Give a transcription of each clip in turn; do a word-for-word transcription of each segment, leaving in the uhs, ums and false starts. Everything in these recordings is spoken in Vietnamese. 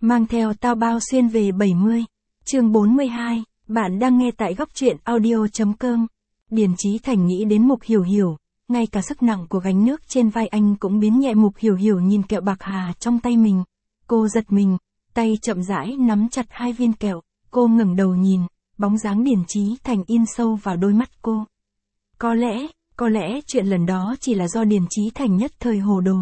mang theo tao bao xuyên về bảy mươi. Chương bốn mươi hai, bạn đang nghe tại góc truyện audio chấm com. Điền Chí Thành nghĩ đến Mục Hiểu Hiểu, ngay cả sức nặng của gánh nước trên vai anh cũng biến nhẹ. Mục Hiểu Hiểu nhìn kẹo bạc hà trong tay mình, cô giật mình, tay chậm rãi nắm chặt hai viên kẹo, cô ngẩng đầu nhìn, bóng dáng Điền Chí Thành in sâu vào đôi mắt cô. Có lẽ, có lẽ chuyện lần đó chỉ là do Điền Chí Thành nhất thời hồ đồ.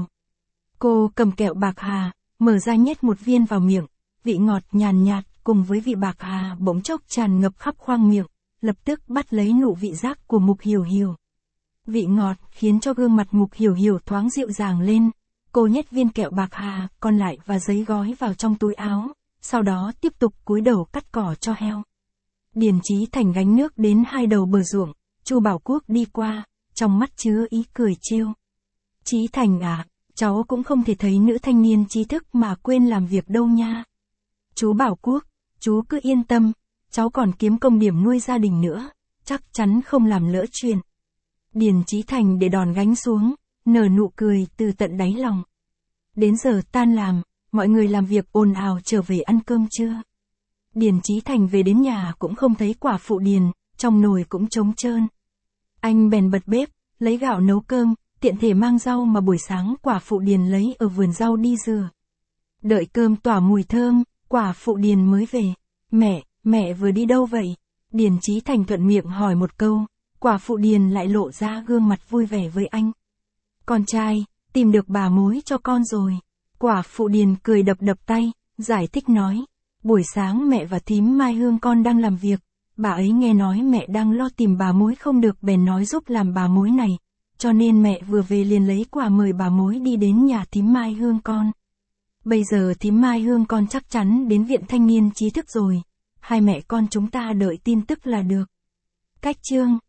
Cô cầm kẹo bạc hà, mở ra nhét một viên vào miệng, vị ngọt nhàn nhạt cùng với vị bạc hà bỗng chốc tràn ngập khắp khoang miệng, lập tức bắt lấy nụ vị giác của Mục Hiểu Hiểu. Vị ngọt khiến cho gương mặt Mục Hiểu Hiểu thoáng dịu dàng lên, cô nhét viên kẹo bạc hà còn lại và giấy gói vào trong túi áo, sau đó tiếp tục cúi đầu cắt cỏ cho heo. Điền Chí Thành gánh nước đến hai đầu bờ ruộng, Chu Bảo Quốc đi qua, trong mắt chứa ý cười trêu. Chí Thành à, cháu cũng không thể thấy nữ thanh niên trí thức mà quên làm việc đâu nha. Chú Bảo Quốc, chú cứ yên tâm, cháu còn kiếm công điểm nuôi gia đình nữa, chắc chắn không làm lỡ chuyện. Điền Chí Thành để đòn gánh xuống, nở nụ cười từ tận đáy lòng. Đến giờ tan làm, mọi người làm việc ồn ào trở về ăn cơm trưa. Điền Chí Thành về đến nhà cũng không thấy quả phụ Điền, trong nồi cũng trống trơn. Anh bèn bật bếp, lấy gạo nấu cơm, tiện thể mang rau mà buổi sáng quả phụ Điền lấy ở vườn rau đi rửa. Đợi cơm tỏa mùi thơm, quả phụ Điền mới về. Mẹ, mẹ vừa đi đâu vậy? Điền Chí Thành thuận miệng hỏi một câu, quả phụ Điền lại lộ ra gương mặt vui vẻ với anh. Con trai, tìm được bà mối cho con rồi. Quả phụ Điền cười đập đập tay, giải thích nói, buổi sáng mẹ và thím Mai Hương con đang làm việc, bà ấy nghe nói mẹ đang lo tìm bà mối không được bèn nói giúp làm bà mối này, cho nên mẹ vừa về liền lấy quà mời bà mối đi đến nhà thím Mai Hương con. Bây giờ thím Mai Hương con chắc chắn đến viện thanh niên trí thức rồi, hai mẹ con chúng ta đợi tin tức là được. Cách chương